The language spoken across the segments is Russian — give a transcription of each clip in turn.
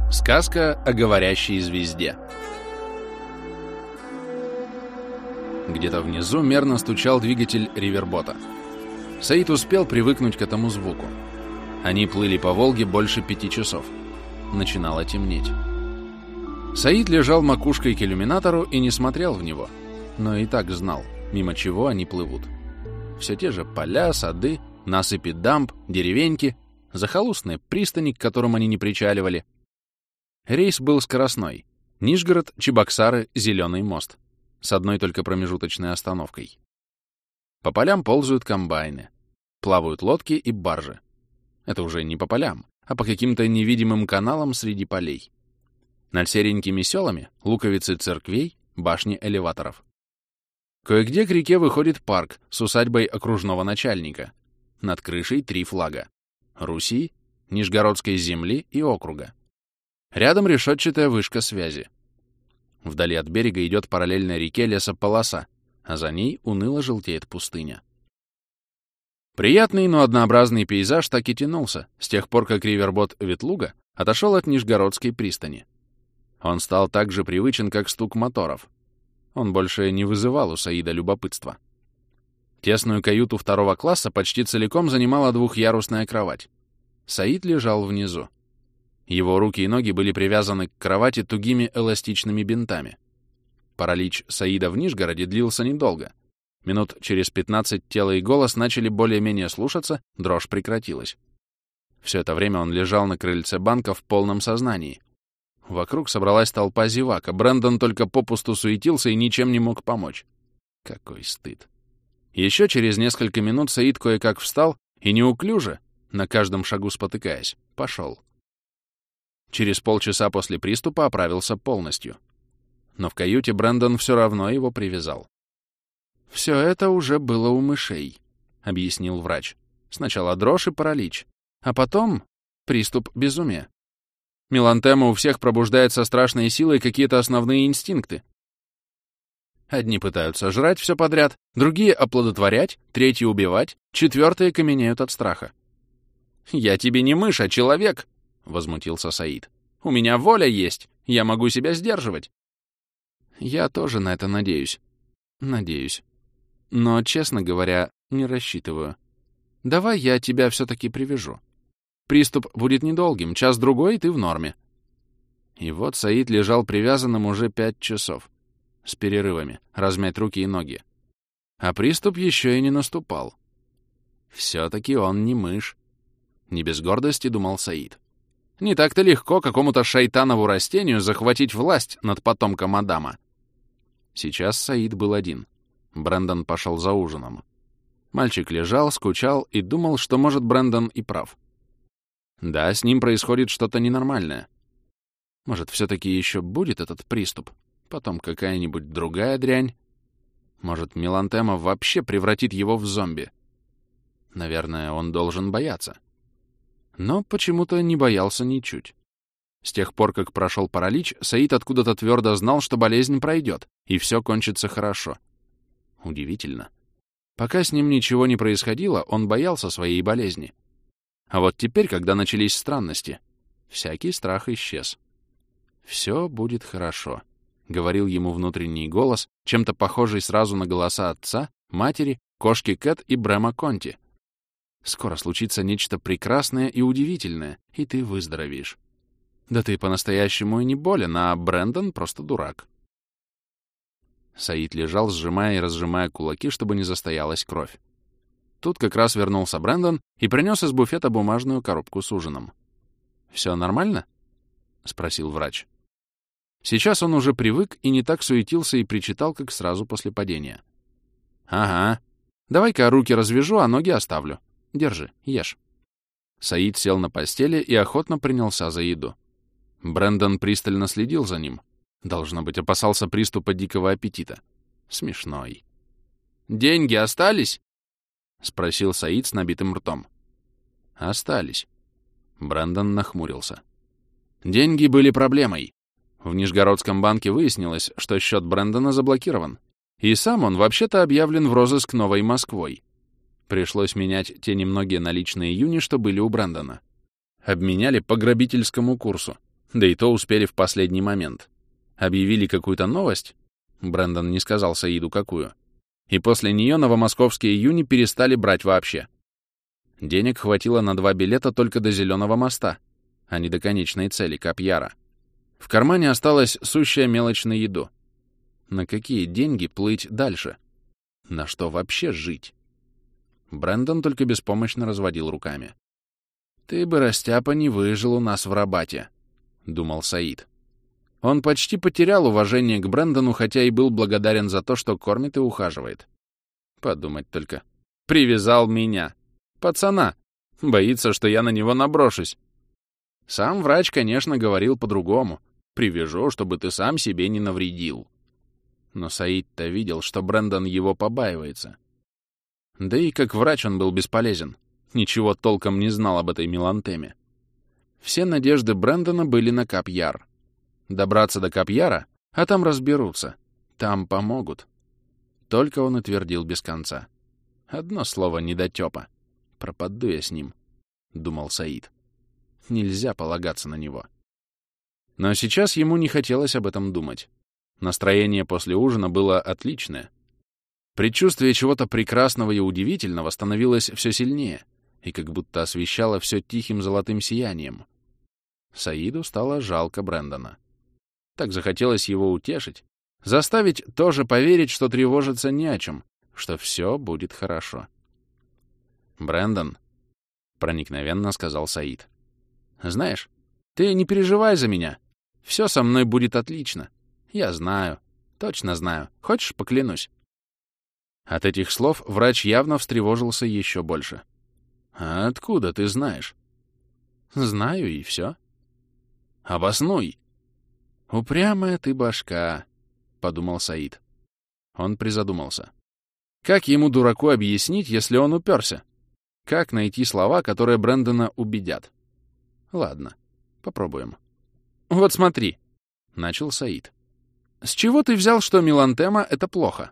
Сказка о говорящей звезде. Где-то внизу мерно стучал двигатель ривербота. Саид успел привыкнуть к этому звуку. Они плыли по Волге больше 5 часов. Начинало темнеть. Саид лежал макушкой к иллюминатору и не смотрел в него, но и так знал, мимо чего они плывут. Все те же поля, сады, насыпи дамб, деревеньки, захолустные пристани, к которым они не причаливали. Рейс был скоростной. Нижгород, Чебоксары, Зеленый мост. С одной только промежуточной остановкой. По полям ползают комбайны. Плавают лодки и баржи. Это уже не по полям, а по каким-то невидимым каналам среди полей. Над серенькими селами — луковицы церквей, башни элеваторов. Кое-где к реке выходит парк с усадьбой окружного начальника. Над крышей 3 флага — Руси, Нижегородской земли и округа. Рядом решетчатая вышка связи. Вдали от берега идет параллельно реке лесополоса, а за ней уныло желтеет пустыня. Приятный, но однообразный пейзаж так и тянулся с тех пор, как ривербот Ветлуга отошел от Нижегородской пристани. Он стал так же привычен, как стук моторов. Он больше не вызывал у Саида любопытства. Тесную каюту 2 класса почти целиком занимала 2-ярусная кровать. Саид лежал внизу. Его руки и ноги были привязаны к кровати тугими эластичными бинтами. Паралич Саида в Нижгороде длился недолго. Минут через 15 тело и голос начали более-менее слушаться, дрожь прекратилась. Все это время он лежал на крыльце банка в полном сознании. Вокруг собралась толпа зевак, а Брэндон только попусту суетился и ничем не мог помочь. Какой стыд. Еще через несколько минут Саид кое-как встал и неуклюже, на каждом шагу спотыкаясь, пошел. Через полчаса после приступа оправился полностью. Но в каюте Брэндон все равно его привязал. «Все это уже было у мышей», — объяснил врач. «Сначала дрожь и паралич, а потом приступ безумия. Мелантема у всех пробуждает со страшной силой какие-то основные инстинкты. Одни пытаются жрать все подряд, другие — оплодотворять, третьи — убивать, 4-е каменеют от страха». «Я тебе не мышь, а человек!» — возмутился Саид. «У меня воля есть, я могу себя сдерживать». «Я тоже на это надеюсь. Надеюсь. Но, честно говоря, не рассчитываю. Давай я тебя все-таки привяжу. Приступ будет недолгим, час-другой, и ты в норме». И вот Саид лежал привязанным уже 5 часов. С перерывами, размять руки и ноги. А приступ еще и не наступал. Все-таки он не мышь. Не без гордости думал Саид. Не так-то легко какому-то шайтанову растению захватить власть над потомком Адама. Сейчас Саид был один. Брэндон пошел за ужином. Мальчик лежал, скучал и думал, что, может, Брэндон и прав. Да, с ним происходит что-то ненормальное. Может, все-таки еще будет этот приступ? Потом какая-нибудь другая дрянь? Может, мелантема вообще превратит его в зомби? Наверное, он должен бояться. Но почему-то не боялся ничуть. С тех пор, как прошел паралич, Саид откуда-то твердо знал, что болезнь пройдет, и все кончится хорошо. Удивительно. Пока с ним ничего не происходило, он боялся своей болезни. А вот теперь, когда начались странности, всякий страх исчез. «Все будет хорошо», — говорил ему внутренний голос, чем-то похожий сразу на голоса отца, матери, кошки Кэт и Брэма Конти. «Скоро случится нечто прекрасное и удивительное, и ты выздоровеешь. Да ты по-настоящему и не болен, а Брэндон просто дурак». Саид лежал, сжимая и разжимая кулаки, чтобы не застоялась кровь. Тут как раз вернулся Брэндон и принес из буфета бумажную коробку с ужином. «Все нормально?» — спросил врач. Сейчас он уже привык и не так суетился и причитал, как сразу после падения. «Ага. Давай-ка руки развяжу, а ноги оставлю. Держи, ешь». Саид сел на постели и охотно принялся за еду. Брэндон пристально следил за ним. Должно быть, опасался приступа дикого аппетита. Смешной. «Деньги остались?» — спросил Саид с набитым ртом. «Остались». Брэндон нахмурился. Деньги были проблемой. В Нижегородском банке выяснилось, что счет Брэндона заблокирован. И сам он вообще-то объявлен в розыск Новой Москвой. Пришлось менять те немногие наличные юни, что были у Брэндона. Обменяли по грабительскому курсу. Да и то успели в последний момент. Объявили какую-то новость, Брэндон не сказал Саиду какую, и после нее новомосковские юни перестали брать вообще. Денег хватило на 2 билета только до Зеленого моста, а не до конечной цели Кап-Яра. В кармане осталась сущая мелочь на еду. На какие деньги плыть дальше? На что вообще жить? Брэндон только беспомощно разводил руками. «Ты бы, растяпа, не выжил у нас в Рабате», — думал Саид. Он почти потерял уважение к Брэндону, хотя и был благодарен за то, что кормит и ухаживает. Подумать только. Привязал меня. Пацана. Боится, что я на него наброшусь. Сам врач, конечно, говорил по-другому. Привяжу, чтобы ты сам себе не навредил. Но Саид-то видел, что Брэндон его побаивается. Да и как врач он был бесполезен. Ничего толком не знал об этой Мелантеме. Все надежды Брэндона были на Кап-Яр. Добраться до Кап-Яра, а там разберутся. Там помогут. Только он и твердил без конца. Одно слово недотёпа. Пропаду я с ним, — думал Саид. Нельзя полагаться на него. Но сейчас ему не хотелось об этом думать. Настроение после ужина было отличное. Предчувствие чего-то прекрасного и удивительного становилось все сильнее и как будто освещало все тихим золотым сиянием. Саиду стало жалко Брэндона. Так захотелось его утешить, заставить тоже поверить, что тревожиться не о чем, что все будет хорошо. «Брэндон», — проникновенно сказал Саид, — «знаешь, ты не переживай за меня. Все со мной будет отлично. Я знаю, точно знаю. Хочешь, поклянусь?» От этих слов врач явно встревожился еще больше. «А откуда ты знаешь?» «Знаю, и все». «Обоснуй!» «Упрямая ты башка», — подумал Саид. Он призадумался. Как ему, дураку, объяснить, если он уперся? Как найти слова, которые Брэндона убедят? Ладно, попробуем. «Вот смотри», — начал Саид. «С чего ты взял, что Мелантема — это плохо?»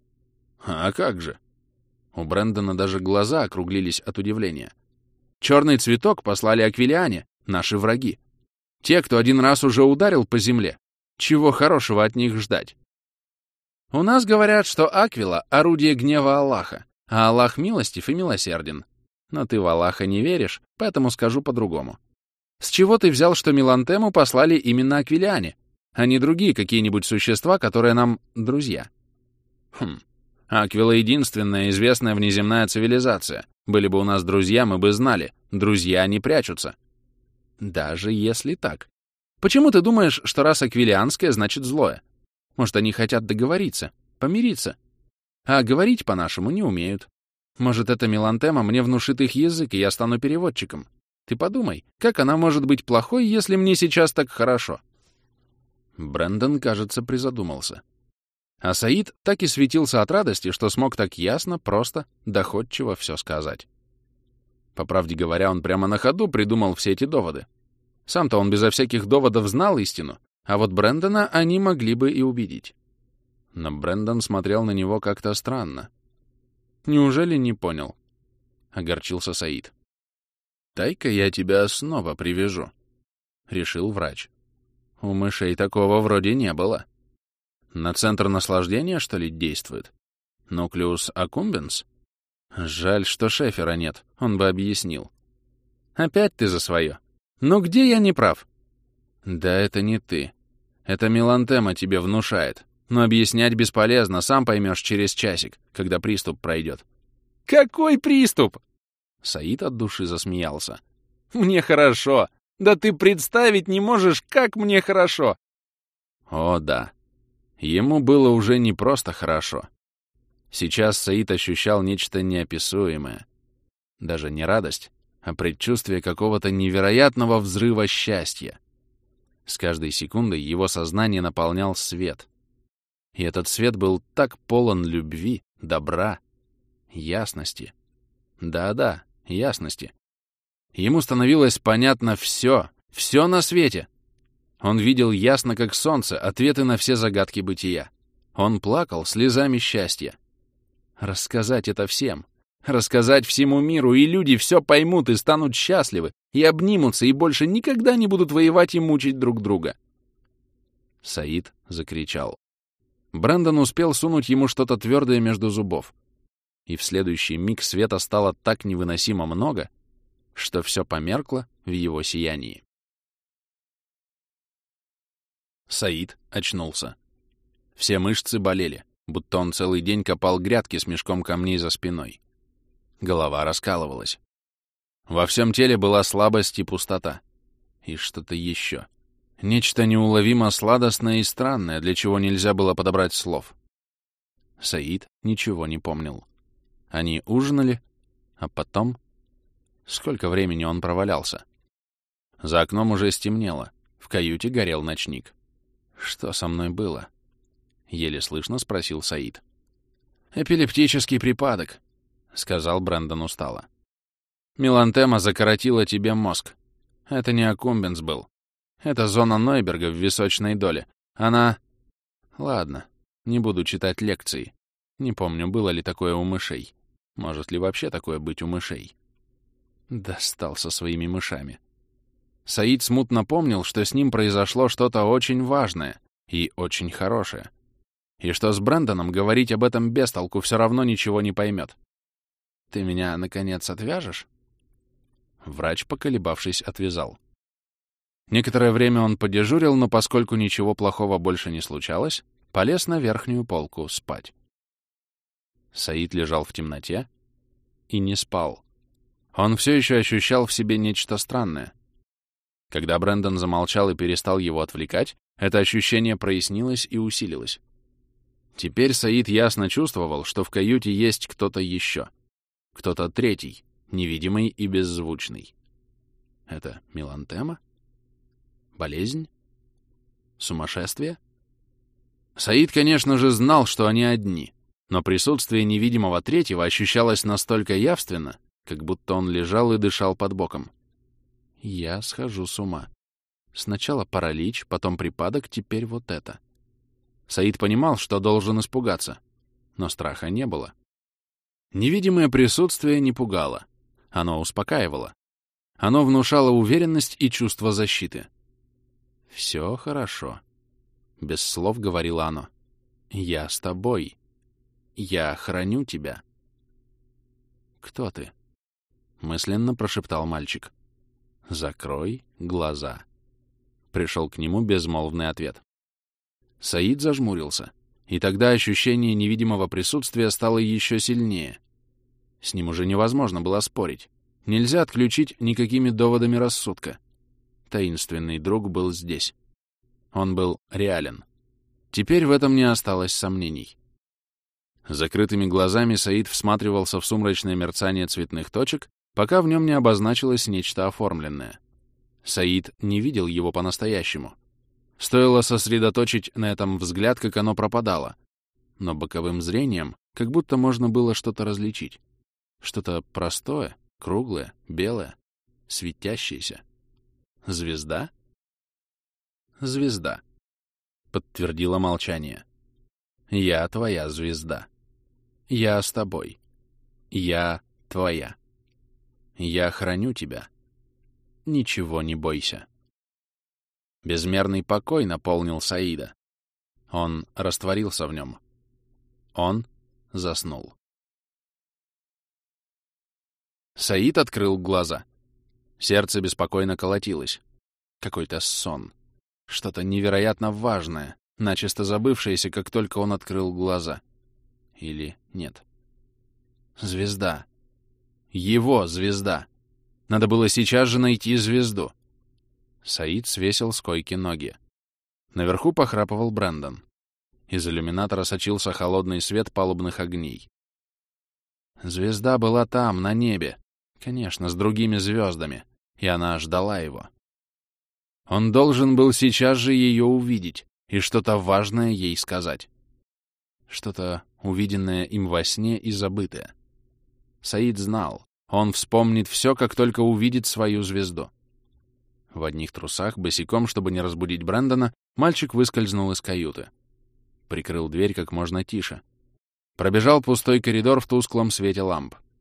«А как же?» У Брэндона даже глаза округлились от удивления. «Черный цветок послали Аквилиане, наши враги. Те, кто один раз уже ударил по земле. Чего хорошего от них ждать? У нас говорят, что Аквила — орудие гнева Аллаха, а Аллах милостив и милосерден. Но ты в Аллаха не веришь, поэтому скажу по-другому. С чего ты взял, что Мелантему послали именно Аквилиане, а не другие какие-нибудь существа, которые нам друзья? Аквила — единственная известная внеземная цивилизация. Были бы у нас друзья, мы бы знали. Друзья не прячутся. Даже если так. Почему ты думаешь, что раса аквилианская значит злое? Может, они хотят договориться, помириться? А говорить по-нашему не умеют. Может, эта Мелантема мне внушит их язык, и я стану переводчиком. Ты подумай, как она может быть плохой, если мне сейчас так хорошо?» Брэндон, кажется, призадумался. А Саид так и светился от радости, что смог так ясно, просто, доходчиво все сказать. По правде говоря, он прямо на ходу придумал все эти доводы. Сам-то он безо всяких доводов знал истину, а вот Брэндона они могли бы и убедить. Но Брэндон смотрел на него как-то странно. «Неужели не понял?» — огорчился Саид. «Дай-ка я тебя снова привяжу», — решил врач. У мышей такого вроде не было. На центр наслаждения, что ли, действует? Нуклеус аккумбенс? Жаль, что Шефера нет, он бы объяснил. Опять ты за свое. Ну где я не прав? Да это не ты. Это Мелантема тебе внушает. Но объяснять бесполезно, сам поймешь через часик, когда приступ пройдет. Какой приступ? Саид от души засмеялся. Мне хорошо. Да ты представить не можешь, как мне хорошо. О, да. Ему было уже не просто хорошо. Сейчас Саид ощущал нечто неописуемое. Даже не радость, а предчувствие какого-то невероятного взрыва счастья. С каждой секундой его сознание наполнял свет. И этот свет был так полон любви, добра, ясности. Да-да, ясности. Ему становилось понятно все на свете. Он видел ясно, как солнце, ответы на все загадки бытия. Он плакал слезами счастья. Рассказать это всем. Рассказать всему миру, и люди все поймут и станут счастливы, и обнимутся, и больше никогда не будут воевать и мучить друг друга. Саид закричал. Брэндон успел сунуть ему что-то твердое между зубов. И в следующий миг света стало так невыносимо много, что все померкло в его сиянии. Саид очнулся. Все мышцы болели, будто он целый день копал грядки с мешком камней за спиной. Голова раскалывалась. Во всем теле была слабость и пустота. И что-то еще. Нечто неуловимо сладостное и странное, для чего нельзя было подобрать слов. Саид ничего не помнил. Они ужинали, а потом... Сколько времени он провалялся? За окном уже стемнело. В каюте горел ночник. «Что со мной было?» — еле слышно спросил Саид. «Эпилептический припадок», — сказал Брэндон устало. «Мелантема закоротила тебе мозг. Это не аккумбенс был. Это зона Нойберга в височной доле. Она... Ладно, не буду читать лекции. Не помню, было ли такое у мышей. Может ли вообще такое быть у мышей?» Достал со своими мышами. Саид смутно помнил, что с ним произошло что-то очень важное и очень хорошее. И что с Брэндоном говорить об этом без толку все равно ничего не поймет. «Ты меня, наконец, отвяжешь?» Врач, поколебавшись, отвязал. Некоторое время он подежурил, но поскольку ничего плохого больше не случалось, полез на верхнюю полку спать. Саид лежал в темноте и не спал. Он все еще ощущал в себе нечто странное. Когда Брэндон замолчал и перестал его отвлекать, это ощущение прояснилось и усилилось. Теперь Саид ясно чувствовал, что в каюте есть кто-то еще. Кто-то третий, невидимый и беззвучный. Это мелантема? Болезнь? Сумасшествие? Саид, конечно же, знал, что они одни, но присутствие невидимого третьего ощущалось настолько явственно, как будто он лежал и дышал под боком. Я схожу с ума. Сначала паралич, потом припадок, теперь вот это. Саид понимал, что должен испугаться, но страха не было. Невидимое присутствие не пугало. Оно успокаивало. Оно внушало уверенность и чувство защиты. «Все хорошо», — без слов говорило оно. «Я с тобой. Я храню тебя». «Кто ты?» — мысленно прошептал мальчик. «Закрой глаза». Пришел к нему безмолвный ответ. Саид зажмурился, и тогда ощущение невидимого присутствия стало еще сильнее. С ним уже невозможно было спорить. Нельзя отключить никакими доводами рассудка. Таинственный друг был здесь. Он был реален. Теперь в этом не осталось сомнений. Закрытыми глазами Саид всматривался в сумрачное мерцание цветных точек, пока в нем не обозначилось нечто оформленное. Саид не видел его по-настоящему. Стоило сосредоточить на этом взгляд, как оно пропадало. Но боковым зрением как будто можно было что-то различить. Что-то простое, круглое, белое, светящееся. Звезда? Звезда, подтвердило молчание. Я твоя звезда. Я с тобой. Я твоя. Я храню тебя. Ничего не бойся. Безмерный покой наполнил Саида. Он растворился в нем. Он заснул. Саид открыл глаза. Сердце беспокойно колотилось. Какой-то сон. Что-то невероятно важное, начисто забывшееся, как только он открыл глаза. Или нет? Звезда. Его звезда. Надо было сейчас же найти звезду. Саид свесил с койки ноги. Наверху похрапывал Брэндон. Из иллюминатора сочился холодный свет палубных огней. Звезда была там, на небе. Конечно, с другими звездами. И она ждала его. Он должен был сейчас же ее увидеть и что-то важное ей сказать. Что-то увиденное им во сне и забытое. Саид знал. Он вспомнит все, как только увидит свою звезду. В одних трусах, босиком, чтобы не разбудить Брэндона, мальчик выскользнул из каюты. Прикрыл дверь как можно тише. Пробежал пустой коридор в тусклом свете ламп.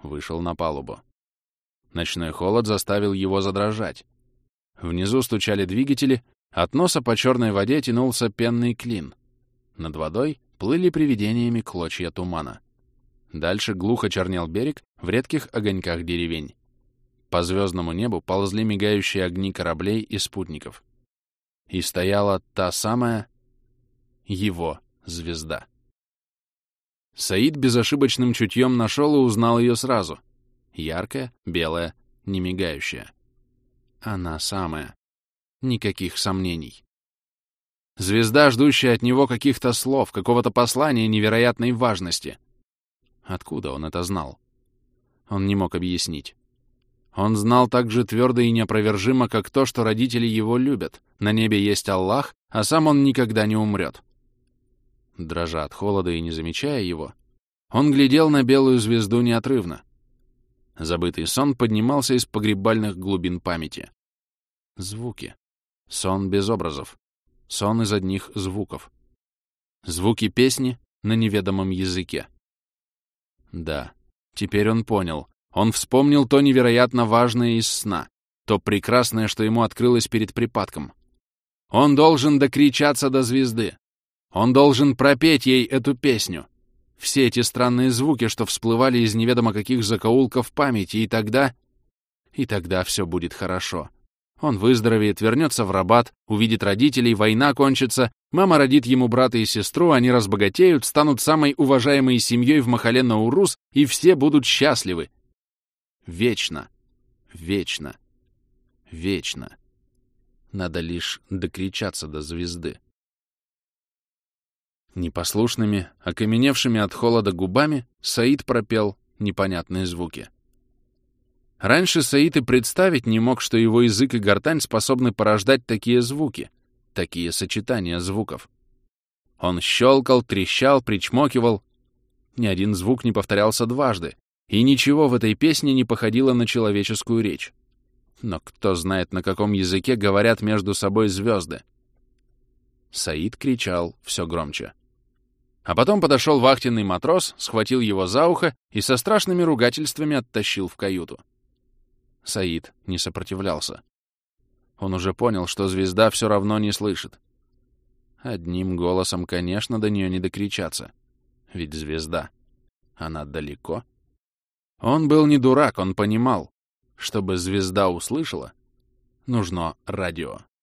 вышел на палубу. Ночной холод заставил его задрожать. Внизу стучали двигатели, от носа по черной воде тянулся пенный клин. Над водой плыли привидениями клочья тумана. Дальше глухо чернел берег в редких огоньках деревень. По звездному небу ползли мигающие огни кораблей и спутников. И стояла та самая его звезда. Саид безошибочным чутьем нашел и узнал ее сразу. Яркая, белая, не мигающая. Она самая. Никаких сомнений. Звезда, ждущая от него каких-то слов, какого-то послания невероятной важности. Откуда он это знал? Он не мог объяснить. Он знал так же твердо и неопровержимо, как то, что родители его любят. На небе есть Аллах, а сам он никогда не умрет. Дрожа от холода и не замечая его, он глядел на белую звезду неотрывно. Забытый сон поднимался из погребальных глубин памяти. Звуки. Сон без образов. Сон из одних звуков. Звуки песни на неведомом языке. Да, теперь он понял. Он вспомнил то невероятно важное из сна, то прекрасное, что ему открылось перед припадком. Он должен докричаться до звезды. Он должен пропеть ей эту песню. Все эти странные звуки, что всплывали из неведомо каких закоулков памяти, и тогда все будет хорошо. Он выздоровеет, вернется в Рабат, увидит родителей, война кончится, мама родит ему брата и сестру, они разбогатеют, станут самой уважаемой семьей в Махале Наурус, и все будут счастливы. Вечно, вечно, вечно. Надо лишь докричаться до звезды. Непослушными, окаменевшими от холода губами, Саид пропел непонятные звуки. Раньше Саид и представить не мог, что его язык и гортань способны порождать такие звуки, такие сочетания звуков. Он щелкал, трещал, причмокивал. Ни один звук не повторялся дважды, и ничего в этой песне не походило на человеческую речь. Но кто знает, на каком языке говорят между собой звезды. Саид кричал все громче. А потом подошел вахтенный матрос, схватил его за ухо и со страшными ругательствами оттащил в каюту. Саид не сопротивлялся. Он уже понял, что звезда все равно не слышит. Одним голосом, конечно, до нее не докричаться. Ведь звезда, она далеко. Он был не дурак, он понимал. Чтобы звезда услышала, нужно радио.